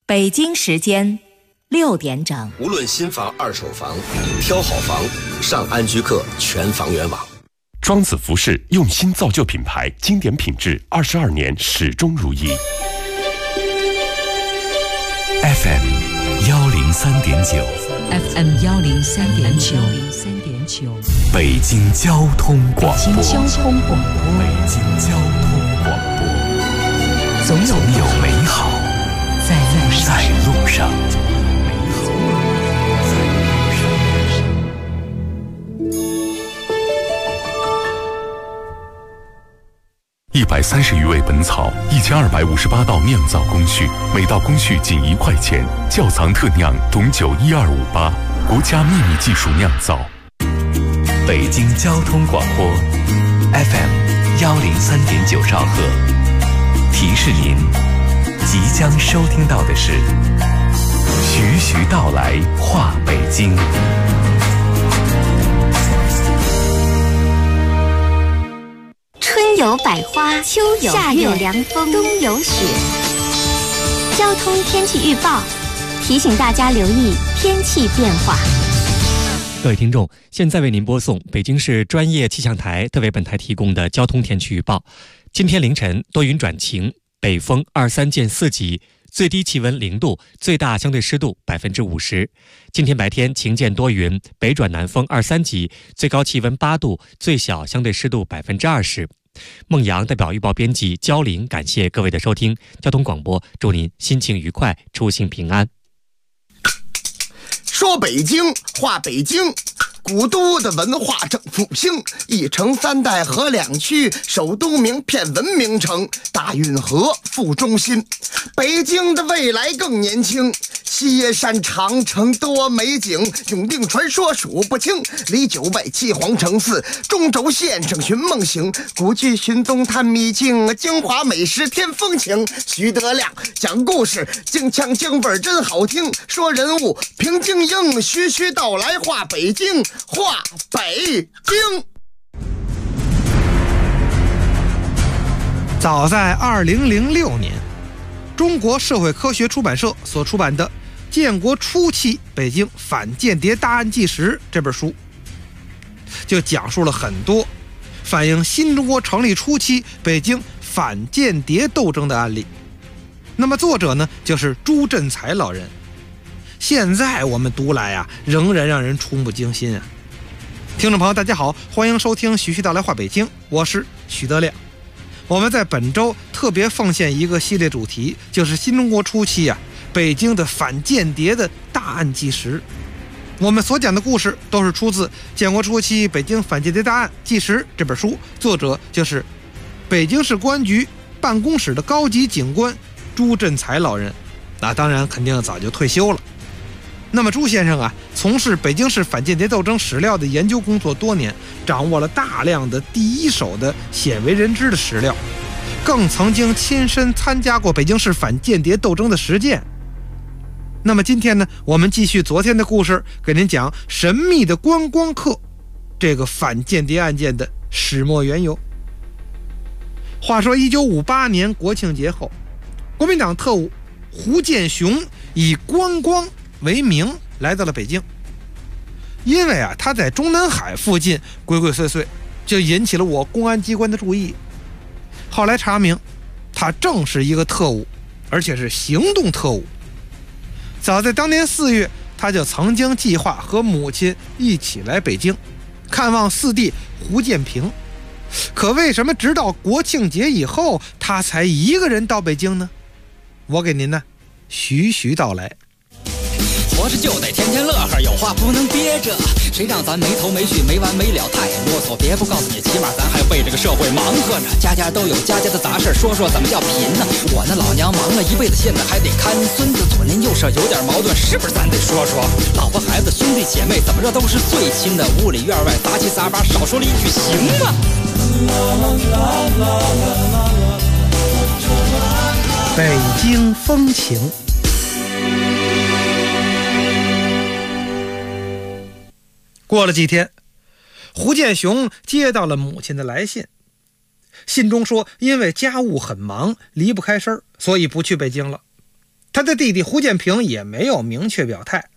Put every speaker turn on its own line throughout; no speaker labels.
北京时间6点整。
无论新房、二手房，挑好房，上安居客全房源网。
庄子服饰用心造就品牌，经典品质，22年始终如一。
FM 103.9
FM 103.9
北京交通广播。
北京交通广播，
北京交通广播，
总有
美好
在路上。
130余味本草，1258道酿造工序，每道工序仅1块钱。窖藏特酿董酒12588，国家秘密技术酿造。北京交通广播 FM 103.9兆赫，提示您，即将收听到的是徐徐道来话北京。
春有百花，秋有夏有凉风，冬有雪。交通天气预报提醒大家留意天气变化。
各位听众，现在为您播送北京市专业气象台特为本台提供的交通天气预报。今天凌晨多云转晴，北风23见4级，最低气温0度，最大相对湿度50%。今天白天晴间多云，北转南风23级，最高气温8度，最小相对湿度20%。孟阳代表预报编辑焦玲，感谢各位的收听。交通广播祝您心情愉快，出行平安。
说北京话北京，古都的文化正复兴，一城3代合2区，首都名片文明城，大运河副中心。北京的未来更年轻，西耶山长城多美景，永定传说数不清，离9外7皇城4，中轴线上寻梦行，古迹寻踪探秘境，京华美食添风情。徐德亮讲故事，京腔京味真好听，说人物评京英，徐徐道来话北京，话北京。
早在2006年，中国社会科学出版社所出版的《建国初期北京反间谍大案纪实》这本书，就讲述了很多反映新中国成立初期北京反间谍斗争的案例。那么作者呢，就是朱振才老人。现在我们读来啊，仍然让人触目惊心啊！听众朋友，大家好，欢迎收听徐徐道来话北京，我是徐德亮。我们在本周特别奉献一个系列主题，就是新中国初期啊，北京的反间谍的大案纪实。我们所讲的故事都是出自《建国初期北京反间谍大案纪实》这本书，作者就是北京市公安局办公室的高级警官朱振才老人。当然肯定早就退休了。那么朱先生啊，从事北京市反间谍斗争史料的研究工作多年，掌握了大量的第一手的鲜为人知的史料，更曾经亲身参加过北京市反间谍斗争的实践。那么今天呢，我们继续昨天的故事，给您讲神秘的观光客这个反间谍案件的始末缘由。话说1958年国庆节后，国民党特务胡建雄以观光为名来到了北京。因为他在中南海附近鬼鬼祟祟，就引起了我公安机关的注意。后来查明，他正是一个特务，而且是行动特务。早在当年4月，他就曾经计划和母亲一起来北京看望4弟胡建平。可为什么直到国庆节以后，他才一个人到北京呢？我给您呢徐徐道来。
活着就得天天乐呵，有话不能憋着，谁让咱没头没绪没完没了太啰嗦。别不告诉你，起码咱还为这个社会忙活着，家家都有家家的杂事，说说怎么叫贫呢？我那老娘忙了一辈子，现在还得看孙子，左邻右舍有点矛盾，是不是咱得说说？老婆孩子兄弟姐妹怎么着都是最亲的，屋里院外杂七杂八，少说了一句行吗？
北京风情。过了几天，胡建雄接到了母亲的来信，信中说因为家务很忙，离不开身，所以不去北京了。 他的弟弟胡建平也没有明确表态。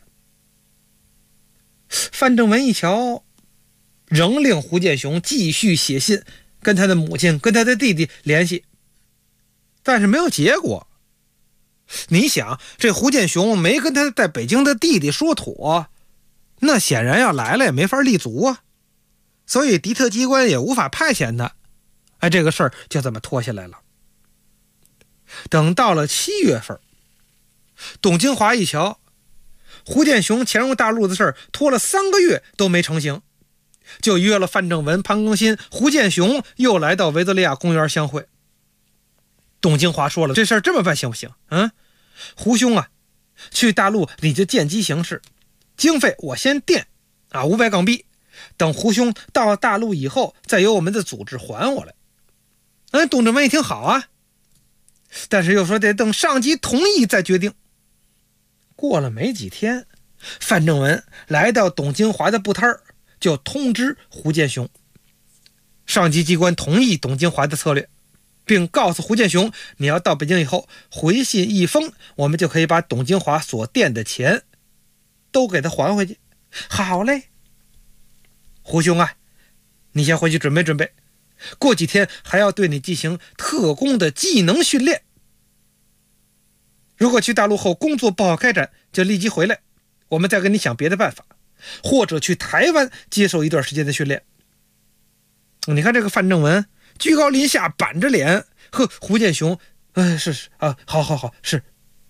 范正文一瞧，仍令胡建雄继续写信跟他的母亲跟他的弟弟联系，但是没有结果。你想，这胡建雄没跟他在北京的弟弟说妥，那显然要来了也没法立足啊，所以敌特机关也无法派遣他。这个事儿就这么拖下来了。等到了7月份，董京华一瞧，胡建雄潜入大陆的事儿拖了3个月都没成型，就约了范正文、潘庚新、胡建雄又来到维多利亚公园相会。董京华说了，这事儿这么办行不行？胡兄啊，去大陆你就见机行事，经费我先垫500港币，等胡兄到大陆以后再由我们的组织还我来。董正文一听好啊，但是又说得等上级同意再决定。过了没几天，范正文来到董京华的布摊儿，就通知胡建雄，上级机关同意董京华的策略，并告诉胡建雄，你要到北京以后回信一封，我们就可以把董京华所垫的钱都给他还回去。好嘞，胡兄啊，你先回去准备准备，过几天还要对你进行特工的技能训练。如果去大陆后工作不好开展，就立即回来，我们再跟你想别的办法，或者去台湾接受一段时间的训练。你看这个范正文居高临下，板着脸，胡建雄，是好是。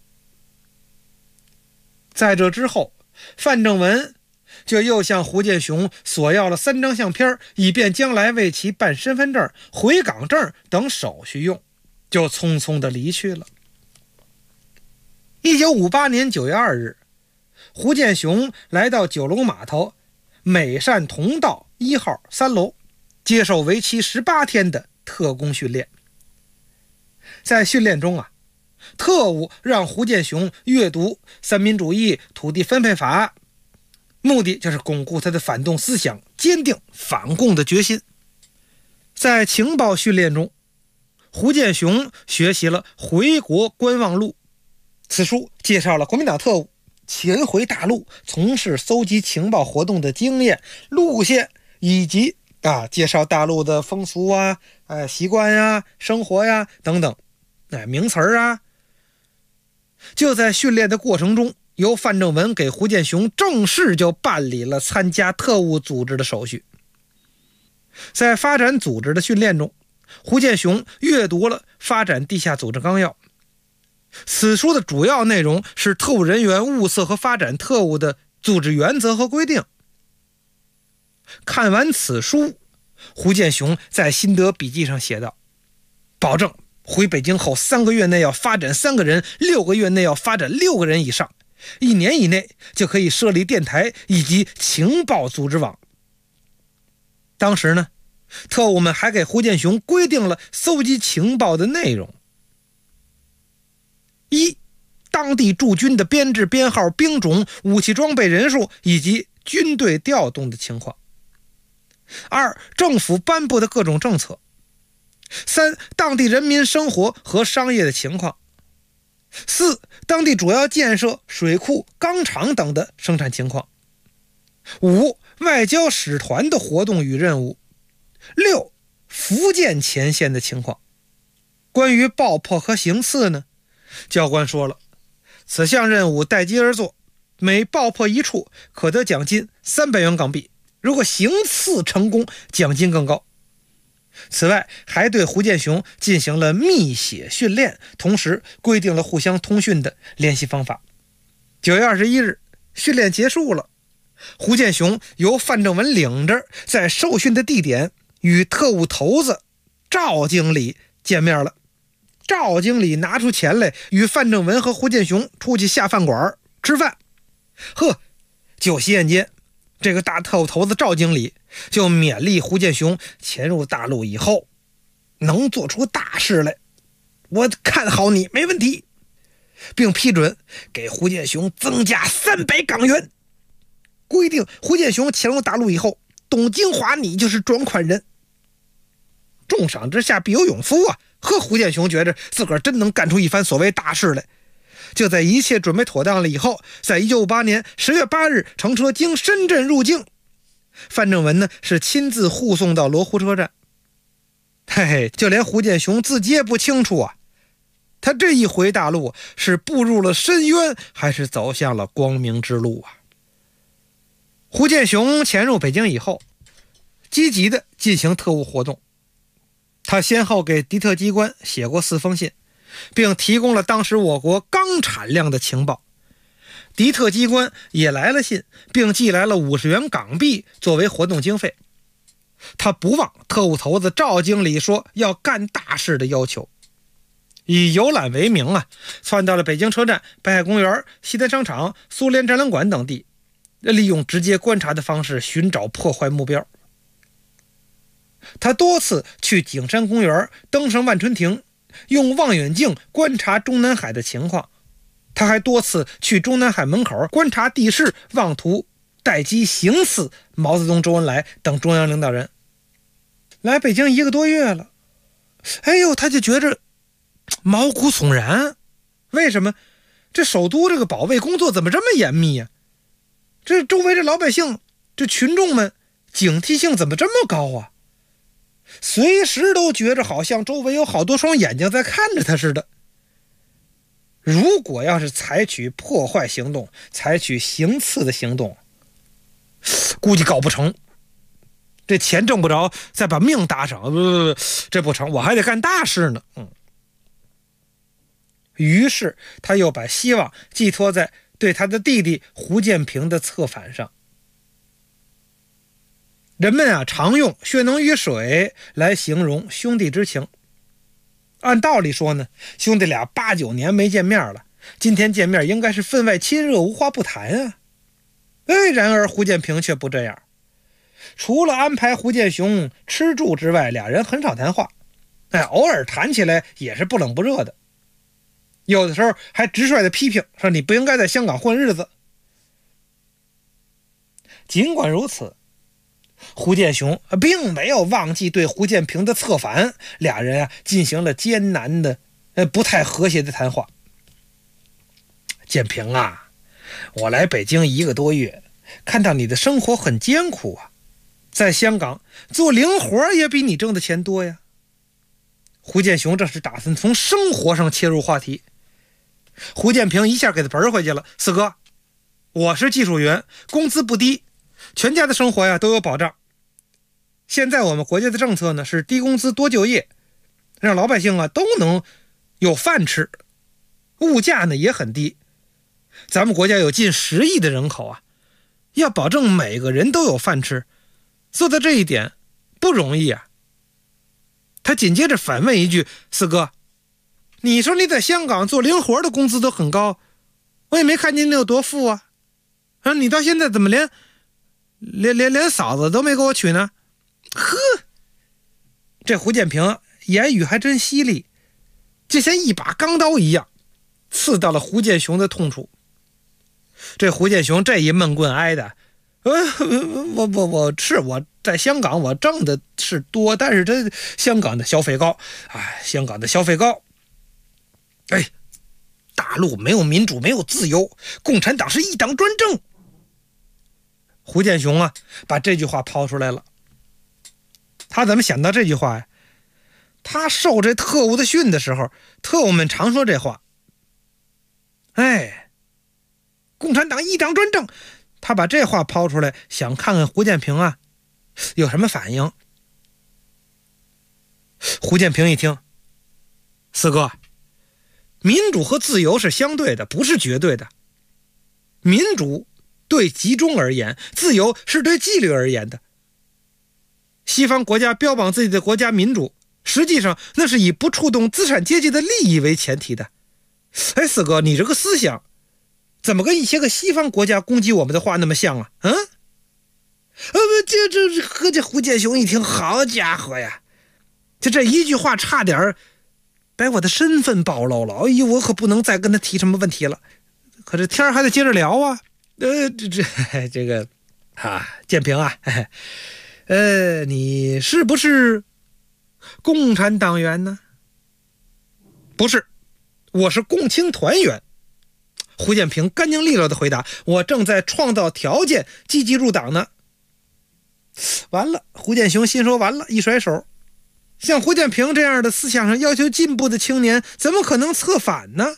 在这之后，范正文就又向胡建雄索要了3张相片，以便将来为其办身份证、回港证等手续用，就匆匆的离去了。1958年9月2日，胡建雄来到九龙码头美善同道1号3楼，接受为期18天的特工训练。在训练中特务让胡建雄阅读三民主义土地分配法，目的就是巩固他的反动思想，坚定反共的决心。在情报训练中，胡建雄学习了《回国观望录》，此书介绍了国民党特务潜回大陆从事搜集情报活动的经验、路线，以及介绍大陆的风俗习惯生活等等名词就在训练的过程中，由范正文给胡建雄正式就办理了参加特务组织的手续。在发展组织的训练中，胡建雄阅读了《发展地下组织纲要》，此书的主要内容是特务人员物色和发展特务的组织原则和规定。看完此书，胡建雄在心得笔记上写道，保证回北京后3个月内要发展3个人，6个月内要发展6个人以上，1年以内就可以设立电台以及情报组织网。当时呢，特务们还给胡建雄规定了搜集情报的内容：一、当地驻军的编制编号、兵种、武器装备人数以及军队调动的情况；二、政府颁布的各种政策；三、当地人民生活和商业的情况；四、当地主要建设、水库、钢厂等的生产情况；五、外交使团的活动与任务；六、福建前线的情况。关于爆破和行刺呢，教官说了，此项任务待机而作，每爆破一处可得奖金300元港币，如果行刺成功，奖金更高。此外，还对胡建雄进行了密写训练，同时规定了互相通讯的联系方法。9月21日，训练结束了，胡建雄由范正文领着，在受训的地点与特务头子赵经理见面了。赵经理拿出钱来，与范正文和胡建雄出去下饭馆吃饭。酒席宴间，这个大特务头子赵经理就勉励胡建雄潜入大陆以后能做出大事来，我看好你，没问题，并批准给胡建雄增加300港元，规定胡建雄潜入大陆以后，董京华你就是转款人。重赏之下必有勇夫胡建雄觉着自个儿真能干出一番所谓大事来， 就在一切准备妥当了以后，在1958年10月8日乘车经深圳入境。范正文呢是亲自护送到罗湖车站。嘿嘿，就连胡建雄自己也不清楚啊，他这一回大陆是步入了深渊，还是走向了光明之路啊？胡建雄潜入北京以后，积极地进行特务活动。他先后给敌特机关写过4封信，并提供了当时我国钢产量的情报。敌特机关也来了信，并寄来了50元港币作为活动经费。他不忘特务头子赵经理说要干大事的要求，以游览为名啊，窜到了北京车站、北海公园、西单商场、苏联展览馆等地，利用直接观察的方式寻找破坏目标。他多次去景山公园、登上万春亭，用望远镜观察中南海的情况。他还多次去中南海门口观察地势，妄图待机行刺毛泽东、周恩来等中央领导人。来北京1个多月了，哎呦，他就觉着毛骨悚然。为什么？这首都这个保卫工作怎么这么严密呀？这周围这老百姓，这群众们警惕性怎么这么高啊？随时都觉着好像周围有好多双眼睛在看着他似的。如果要是采取破坏行动，采取行刺的行动，估计搞不成。这钱挣不着，再把命搭上，这不成，我还得干大事呢。于是他又把希望寄托在对他的弟弟胡建平的策反上。人们啊，常用血浓于水来形容兄弟之情。按道理说呢，兄弟俩8、9年没见面了，今天见面应该是分外亲热，无话不谈啊。然而胡建平却不这样。除了安排胡建雄吃住之外，俩人很少谈话。偶尔谈起来也是不冷不热的，有的时候还直率的批评说你不应该在香港混日子。尽管如此，胡建雄并没有忘记对胡建平的策反，俩人进行了艰难的不太和谐的谈话。建平啊，我来北京1个多月，看到你的生活很艰苦啊，在香港做零活也比你挣的钱多呀。胡建雄这是打算从生活上切入话题。胡建平一下给他奔回去了，四哥，我是技术员，工资不低，全家的生活呀都有保障。现在我们国家的政策呢是低工资多就业，让老百姓都能有饭吃，物价呢也很低。咱们国家有近10亿的人口啊，要保证每个人都有饭吃，做到这一点不容易啊。他紧接着反问一句，四哥，你说你在香港做零活的工资都很高，我也没看见你有多富啊，你到现在怎么连嫂子都没给我娶呢？呵，这胡建平言语还真犀利，就像一把钢刀一样，刺到了胡建雄的痛处。这胡建雄这一闷棍挨的，我在香港我挣的是多，但是这香港的消费高，香港的消费高，大陆没有民主，没有自由，共产党是一党专政。胡建雄把这句话抛出来了。他怎么想到这句话呀？他受这特务的训的时候，特务们常说这话，共产党一党专政。他把这话抛出来，想看看胡建平有什么反应。胡建平一听，四哥，民主和自由是相对的，不是绝对的。民主对集中而言，自由是对纪律而言的。西方国家标榜自己的国家民主，实际上那是以不触动资产阶级的利益为前提的。四哥，你这个思想怎么跟一些个西方国家攻击我们的话那么像啊？这胡建雄一听，好家伙呀，这一句话差点把我的身份暴露了。我可不能再跟他提什么问题了。可这天还得接着聊啊。建平你是不是共产党员呢？不是，我是共青团员。 胡建平干净利落的回答：我正在创造条件，积极入党呢。完了，胡建雄心说完了，一甩手。像胡建平这样的思想上要求进步的青年，怎么可能策反呢？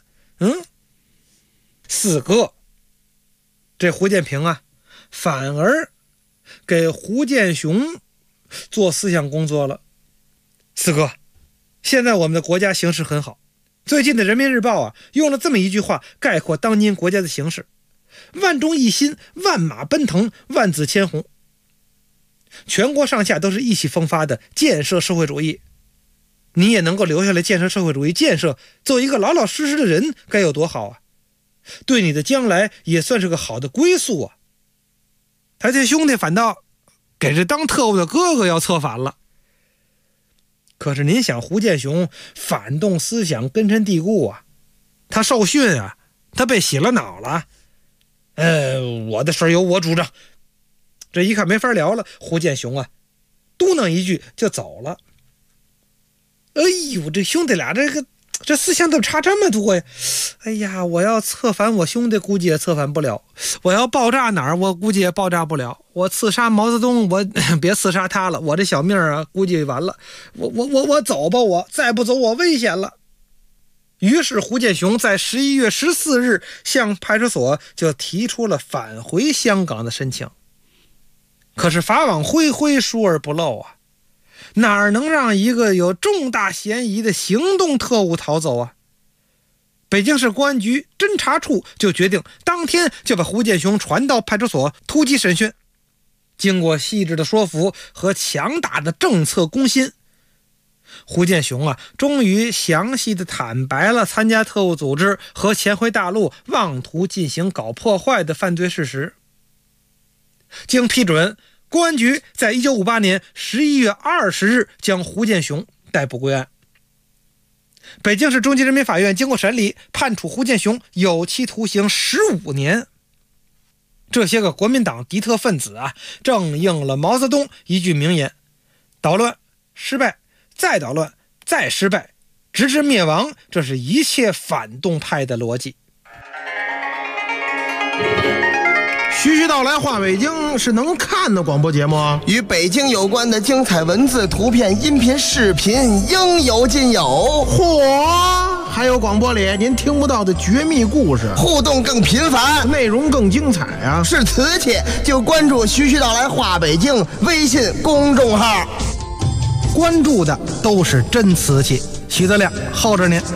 四哥，这胡建平啊，反而给胡建雄做思想工作了。四哥，现在我们的国家形势很好，最近的人民日报啊，用了这么一句话概括当今国家的形势：万众一心，万马奔腾，万紫千红。全国上下都是意气风发的建设社会主义，你也能够留下来建设社会主义，建设做一个老老实实的人，该有多好啊！对你的将来也算是个好的归宿啊。他这兄弟反倒给这当特务的哥哥要策反了。可是您想，胡建雄反动思想根深蒂固啊，他受训啊，他被洗了脑了。我的事由我主张。这一看没法聊了，胡建雄啊，嘟囔一句就走了。哎呦，这兄弟俩这思想怎么差这么多呀？哎呀，我要策反我兄弟，估计也策反不了；我要爆炸哪儿，我估计也爆炸不了；我刺杀毛泽东，我别刺杀他了，我这小命啊，估计完了。我走吧，我再不走，我危险了。于是胡建雄在11月14日向派出所就提出了返回香港的申请。可是法网恢恢，疏而不漏啊，哪能让一个有重大嫌疑的行动特务逃走啊？北京市公安局侦查处就决定当天就把胡建雄传到派出所突击审讯。经过细致的说服和强大的政策攻心，胡建雄啊，终于详细的坦白了参加特务组织和潜回大陆妄图进行搞破坏的犯罪事实。经批准，公安局在1958年11月20日将胡建雄逮捕归案。北京市中级人民法院经过审理，判处胡建雄有期徒刑15年。这些个国民党敌特分子啊，正应了毛泽东一句名言：捣乱、失败、再捣乱、再失败，直至灭亡，这是一切反动派的逻辑。
徐徐道来话北京是能看的广播节目啊，
与北京有关的精彩文字、图片、音频、视频应有尽有。
嚯，还有广播里您听不到的绝密故事，
互动更频繁，
内容更精彩啊！
是瓷器就关注徐徐道来话北京微信公众号，
关注的都是真瓷器。徐德亮候着您。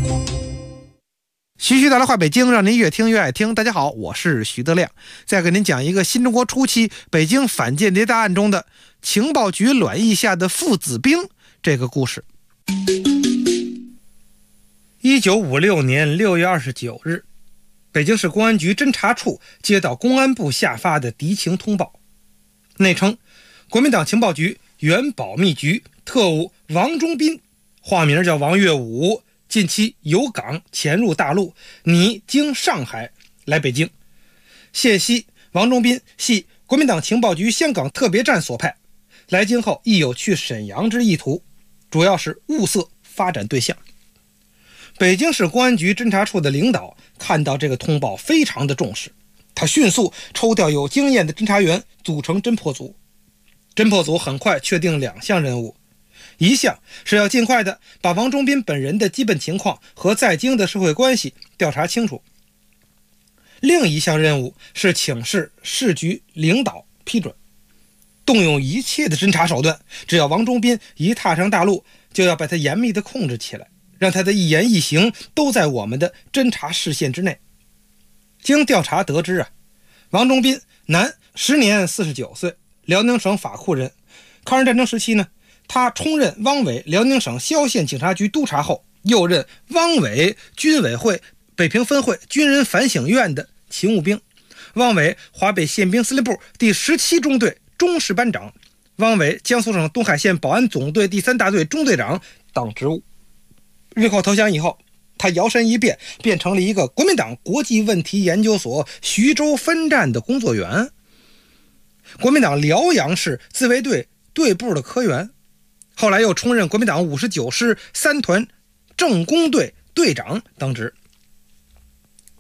徐徐道来话北京，让您越听越爱听。大家好，我是徐德亮，再给您讲一个新中国初期北京反间谍大案中的情报局卵意下的父子兵这个故事。1956年6月29日，北京市公安局侦查处接到公安部下发的敌情通报，内称国民党情报局原保密局特务王忠斌，化名叫王月武，近期由港潜入大陆，拟经上海来北京。现悉王忠斌系国民党情报局香港特别站所派，来京后亦有去沈阳之意图，主要是物色发展对象。北京市公安局侦查处的领导看到这个通报非常的重视，他迅速抽调有经验的侦查员组成侦破组。侦破组很快确定2项任务，一项是要尽快的把王忠斌本人的基本情况和在京的社会关系调查清楚，另一项任务是请示市局领导批准，动用一切的侦查手段，只要王忠斌一踏上大陆，就要把他严密的控制起来，让他的一言一行都在我们的侦查视线之内。经调查得知啊，王忠斌男，时年49岁，辽宁省法库人。抗日战争时期呢，他充任汪伪辽宁省萧县警察局督察后，又任汪伪军委会北平分会军人反省院的勤务兵，汪伪华北宪兵司令部第17中队中士班长，汪伪江苏省东海县保安总队第3大队中队长等职务。日寇投降以后，他摇身一变，变成了一个国民党国际问题研究所徐州分站的工作员，国民党辽阳市自卫队队部的科员，后来又充任国民党59师3团政工队队长等职。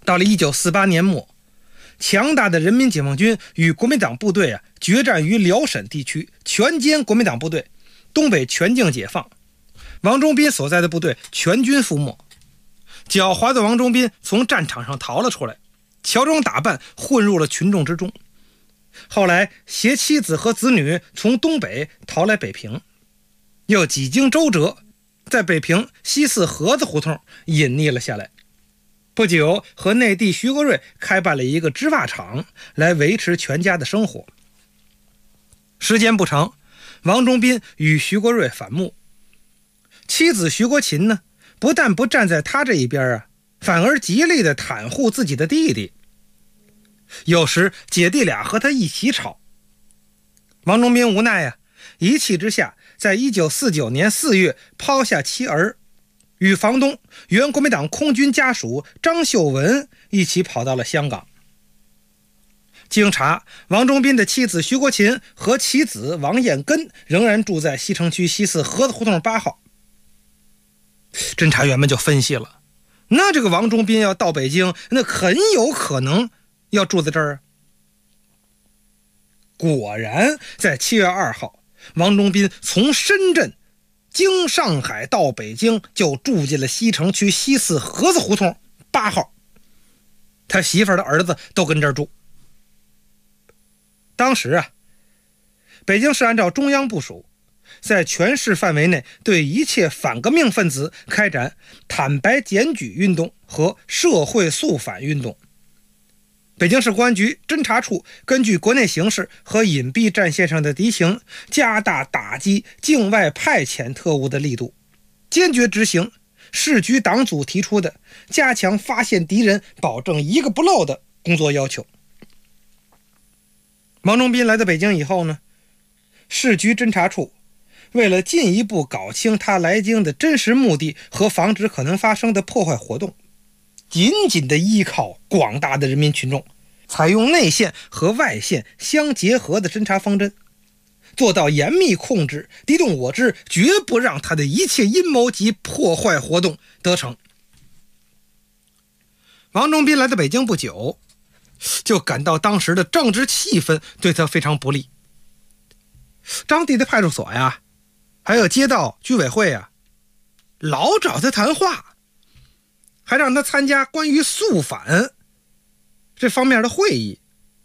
到了1948年末，强大的人民解放军与国民党部队决战于辽沈地区，全歼国民党部队，东北全境解放，王忠斌所在的部队全军覆没。狡猾的王忠斌从战场上逃了出来，乔装打扮混入了群众之中。后来携妻子和子女从东北逃来北平，又几经周折，在北平西四盒子胡同隐匿了下来。不久和内弟徐国瑞开办了一个织袜厂，来维持全家的生活。时间不长，王忠斌与徐国瑞反目，妻子徐国勤呢，不但不站在他这一边反而极力的袒护自己的弟弟。有时姐弟俩和他一起吵，王忠斌无奈一气之下，在1949年4月抛下妻儿，与房东原国民党空军家属张秀文一起跑到了香港。经查，王忠斌的妻子徐国勤和其子王彦根仍然住在西城区西四盒子胡同8号。侦查员们就分析了，那这个王忠斌要到北京，那很有可能要住在这儿。果然在7月2号，王忠斌从深圳经上海到北京，就住进了西城区西四盒子胡同8号，他媳妇儿的儿子都跟这儿住。当时北京市按照中央部署，在全市范围内对一切反革命分子开展坦白检举运动和社会肃反运动。北京市公安局侦查处根据国内形势和隐蔽战线上的敌情，加大打击境外派遣特务的力度，坚决执行市局党组提出的加强发现敌人、保证一个不漏的工作要求。王忠斌来到北京以后呢，市局侦查处为了进一步搞清他来京的真实目的和防止可能发生的破坏活动，紧紧地依靠广大的人民群众，采用内线和外线相结合的侦查方针，做到严密控制敌动我知，绝不让他的一切阴谋及破坏活动得逞。王忠斌来到北京不久，就感到当时的政治气氛对他非常不利。当地的派出所还有街道居委会老找他谈话，还让他参加关于肃反这方面的会议。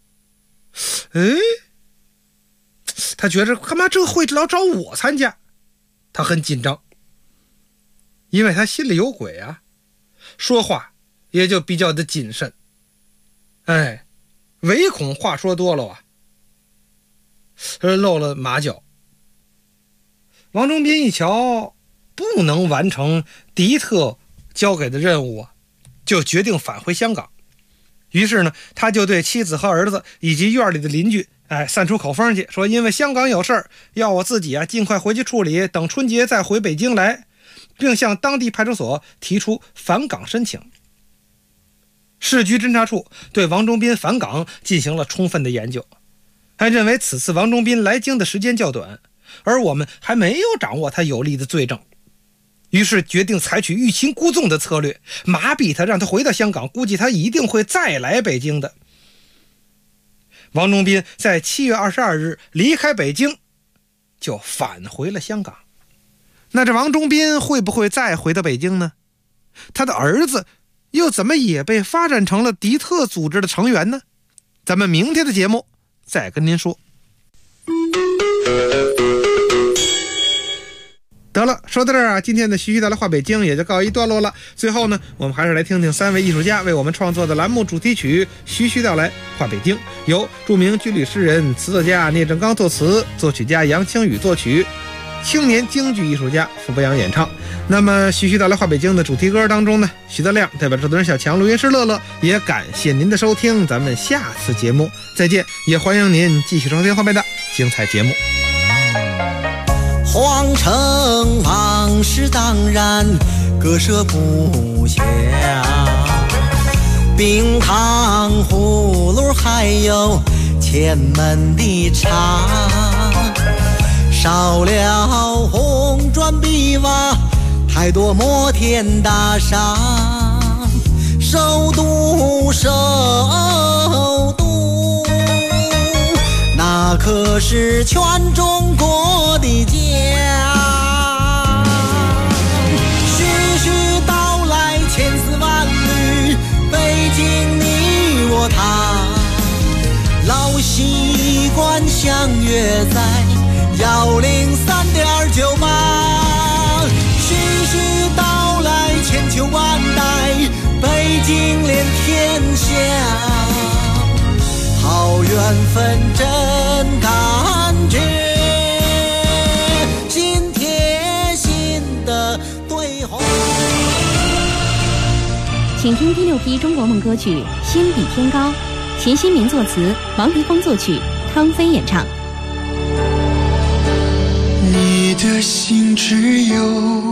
他觉着干嘛这个会老找我参加，他很紧张，因为他心里有鬼说话也就比较的谨慎。唯恐话说多了露了马脚。王忠斌一瞧不能完成敌特交给的任务就决定返回香港。于是呢，他就对妻子和儿子以及院里的邻居散出口风去，说因为香港有事儿，要我自己尽快回去处理，等春节再回北京来，并向当地派出所提出返港申请。市局侦查处对王忠斌返港进行了充分的研究，还认为此次王忠斌来京的时间较短，而我们还没有掌握他有力的罪证，于是决定采取欲擒故纵的策略，麻痹他，让他回到香港，估计他一定会再来北京的。王忠斌在7月22日离开北京，就返回了香港。那这王忠斌会不会再回到北京呢？他的儿子又怎么也被发展成了敌特组织的成员呢？咱们明天的节目再跟您说。得了，说到这儿今天的徐徐道来话北京也就告一段落了。最后呢，我们还是来听听3位艺术家为我们创作的栏目主题曲《徐徐道来话北京》，由著名军旅诗人、词作家聂正刚作词，作曲家杨清宇作曲，青年京剧艺术家傅博洋演唱。那么徐徐道来话北京的主题歌当中呢，徐德亮代表制作人小强、录音师乐乐，也感谢您的收听，咱们下次节目再见，也欢迎您继续收听后面的精彩节目。
皇城往事当然割舍不下，冰糖葫芦还有前门的茶，少了红砖碧瓦，太多摩天大厦， 首都，首都，那可是全中国的家。徐徐道来千丝万缕，北京你我他，老习惯相约在103.98。徐徐道来千秋万代，北京连天下，好缘分真感觉，心贴心的对话。
请听第6批中国梦歌曲《心比天高》，钱新民作词，王黎峰作曲，汤飞演唱。
你的心只有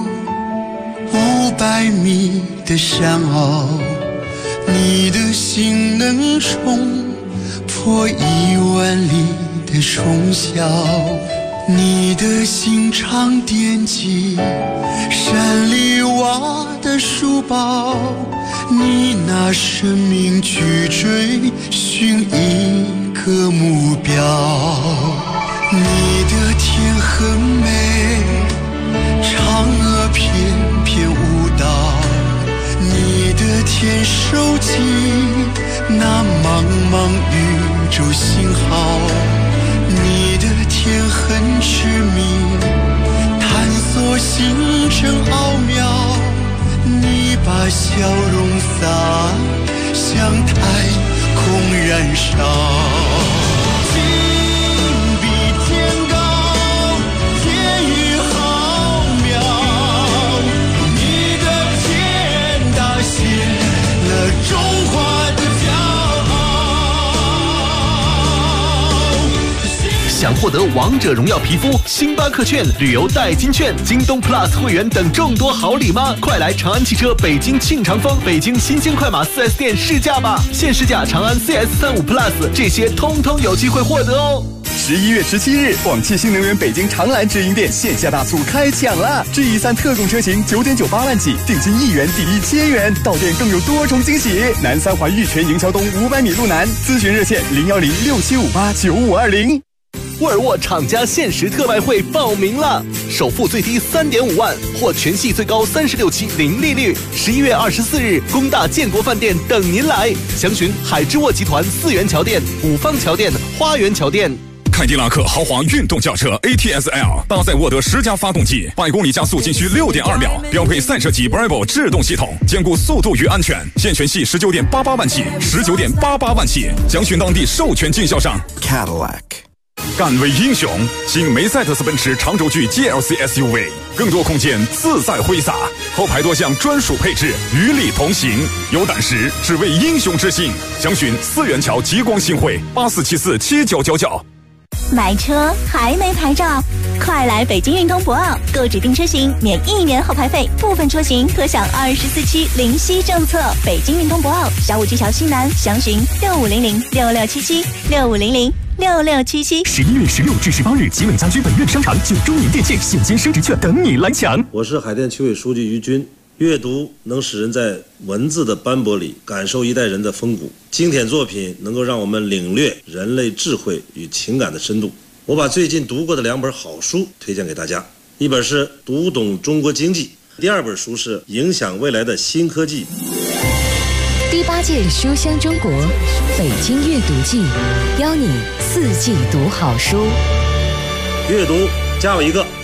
500米的山坳，你的心能冲破10000里的冲霄，你的心常惦记山里挖的书包，你拿生命去追寻一个目标。你的天很美，嫦娥翩翩舞蹈，你的天收集那茫茫宇宙信号，你的天很痴迷，探索星辰奥妙，你把笑容洒向太空燃烧。中华的骄傲。
想获得王者荣耀皮肤、星巴克券、旅游代金券、京东 Plus 会员等众多好礼吗？快来长安汽车北京庆长峰、北京新兴快马 4S 店试驾吧！现试驾长安 CS35 Plus， 这些通通有机会获得哦。
11月17日，广汽新能源北京长蓝直营店线下大促开抢了 ！G3 特供车型9.98万起，定金1元抵1000元，到店更有多重惊喜。南三环玉泉营桥东500米路南，咨询热线01067589520。
沃尔沃厂家限时特卖会报名了，首付最低3.5万，或全系最高36期零利率。11月24日，工大建国饭店等您来，详询海之沃集团4元桥店、五方桥店、花园桥店。
凯迪拉克豪华运动轿车 ATS-L 搭载沃德10加发动机，100公里加速仅需6.2秒，标配赛车级 Bravo 制动系统，兼顾速度与安全。现全系19.88万起，19.88万起，详询当地授权经销商
Cadillac。
敢为英雄，新梅赛德斯奔驰长轴距 GLC SUV， 更多空间自在挥洒，后排多项专属配置与你同行。有胆识，只为英雄之心。详询4元桥极光新会84747999。
买车还没牌照，快来北京运通博奥购指定车型免1年后排费，部分车型可享24期零息政策。北京运通博奥小武技桥西南，详询6500667765006677。
11月16至18日，集美家居本院商场9周年店庆现金升值券等你来抢。
我是海淀区委书记于军。阅读能使人在文字的斑驳里感受一代人的风骨，经典作品能够让我们领略人类智慧与情感的深度。我把最近读过的2本好书推荐给大家，一本是《读懂中国经济》，第2本书是《影响未来的新科技》。
第8届书香中国北京阅读季，邀你4季读好书。
阅读加我一个。